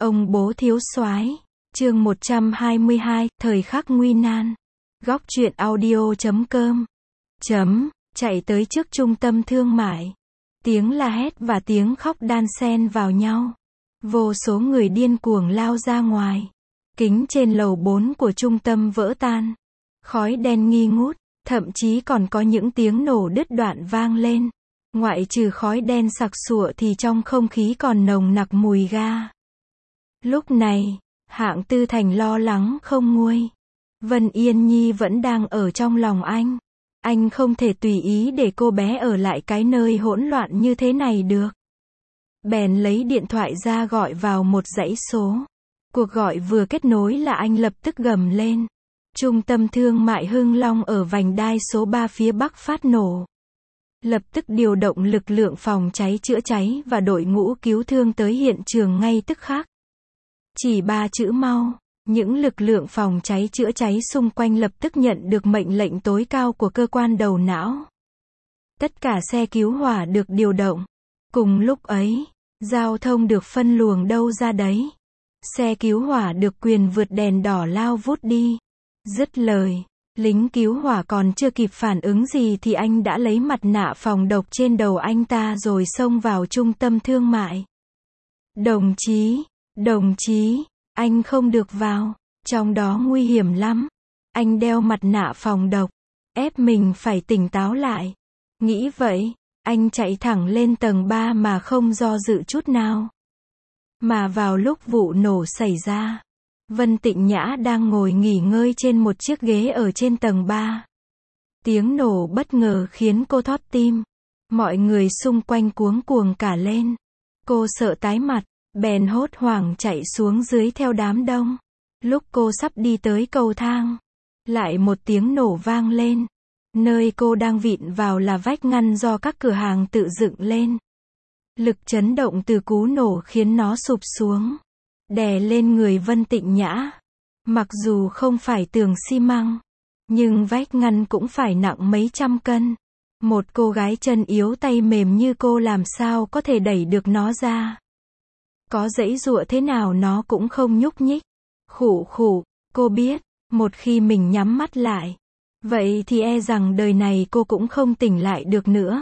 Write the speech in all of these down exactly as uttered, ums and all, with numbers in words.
Ông bố thiếu soái, chương một trăm hai mươi hai, thời khắc nguy nan. Góc truyện audio chấm com. Chấm, chạy tới trước trung tâm thương mại. Tiếng la hét và tiếng khóc đan xen vào nhau. Vô số người điên cuồng lao ra ngoài. Kính trên lầu bốn của trung tâm vỡ tan. Khói đen nghi ngút, thậm chí còn có những tiếng nổ đứt đoạn vang lên. Ngoại trừ khói đen sặc sụa thì trong không khí còn nồng nặc mùi ga. Lúc này, Hạng Tư Thành lo lắng không nguôi. Vân Yên Nhi vẫn đang ở trong lòng anh. Anh không thể tùy ý để cô bé ở lại cái nơi hỗn loạn như thế này được. Bèn lấy điện thoại ra gọi vào một dãy số. Cuộc gọi vừa kết nối là anh lập tức gầm lên. Trung tâm thương mại Hưng Long ở vành đai số ba phía bắc phát nổ. Lập tức điều động lực lượng phòng cháy chữa cháy và đội ngũ cứu thương tới hiện trường ngay tức khắc. Chỉ ba chữ mau, những lực lượng phòng cháy chữa cháy xung quanh lập tức nhận được mệnh lệnh tối cao của cơ quan đầu não. Tất cả xe cứu hỏa được điều động. Cùng lúc ấy, giao thông được phân luồng đâu ra đấy. Xe cứu hỏa được quyền vượt đèn đỏ lao vút đi. Dứt lời, lính cứu hỏa còn chưa kịp phản ứng gì thì anh đã lấy mặt nạ phòng độc trên đầu anh ta rồi xông vào trung tâm thương mại. Đồng chí, đồng chí, anh không được vào, trong đó nguy hiểm lắm. Anh đeo mặt nạ phòng độc, ép mình phải tỉnh táo lại. Nghĩ vậy, anh chạy thẳng lên tầng ba mà không do dự chút nào. Mà vào lúc vụ nổ xảy ra, Vân Tịnh Nhã đang ngồi nghỉ ngơi trên một chiếc ghế ở trên tầng ba. Tiếng nổ bất ngờ khiến cô thót tim. Mọi người xung quanh cuống cuồng cả lên. Cô sợ tái mặt, bèn hốt hoảng chạy xuống dưới theo đám đông. Lúc cô sắp đi tới cầu thang, lại một tiếng nổ vang lên. Nơi cô đang vịn vào là vách ngăn do các cửa hàng tự dựng lên. Lực chấn động từ cú nổ khiến nó sụp xuống, đè lên người Vân Tịnh Nhã. Mặc dù không phải tường xi măng, nhưng vách ngăn cũng phải nặng mấy trăm cân. Một cô gái chân yếu tay mềm như cô làm sao có thể đẩy được nó ra. Có giãy giụa thế nào nó cũng không nhúc nhích. Khụ khụ, cô biết, một khi mình nhắm mắt lại, vậy thì e rằng đời này cô cũng không tỉnh lại được nữa.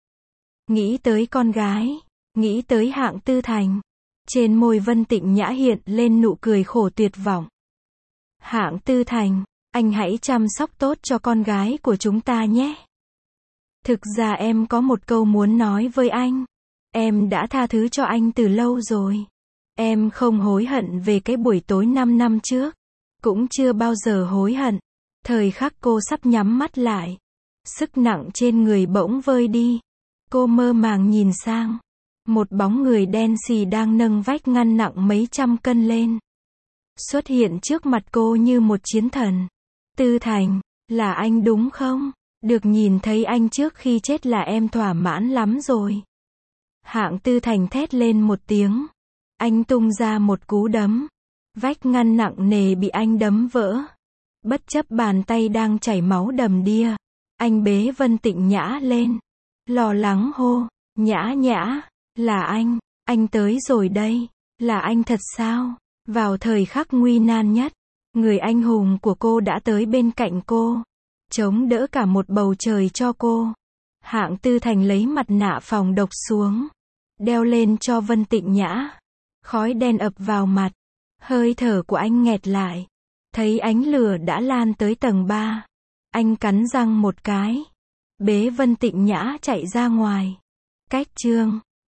Nghĩ tới con gái, nghĩ tới Hạng Tư Thành. Trên môi Vân Tịnh Nhã hiện lên nụ cười khổ tuyệt vọng. Hạng Tư Thành, anh hãy chăm sóc tốt cho con gái của chúng ta nhé. Thực ra em có một câu muốn nói với anh. Em đã tha thứ cho anh từ lâu rồi. Em không hối hận về cái buổi tối năm năm trước. Cũng chưa bao giờ hối hận. Thời khắc cô sắp nhắm mắt lại, sức nặng trên người bỗng vơi đi. Cô mơ màng nhìn sang. Một bóng người đen xì đang nâng vách ngăn nặng mấy trăm cân lên. Xuất hiện trước mặt cô như một chiến thần. Tư Thành, là anh đúng không? Được nhìn thấy anh trước khi chết là em thỏa mãn lắm rồi. Hạng Tư Thành thét lên một tiếng. Anh tung ra một cú đấm. Vách ngăn nặng nề bị anh đấm vỡ. Bất chấp bàn tay đang chảy máu đầm đìa, anh bế Vân Tịnh Nhã lên. Lo lắng hô, Nhã Nhã, là anh, anh tới rồi đây. Là anh thật sao? Vào thời khắc nguy nan nhất, người anh hùng của cô đã tới bên cạnh cô, chống đỡ cả một bầu trời cho cô. Hạng Tư Thành lấy mặt nạ phòng độc xuống, đeo lên cho Vân Tịnh Nhã. Khói đen ập vào mặt, hơi thở của anh nghẹt lại. Thấy ánh lửa đã lan tới tầng ba, anh cắn răng một cái, bế Vân Tịnh Nhã chạy ra ngoài. Cách chương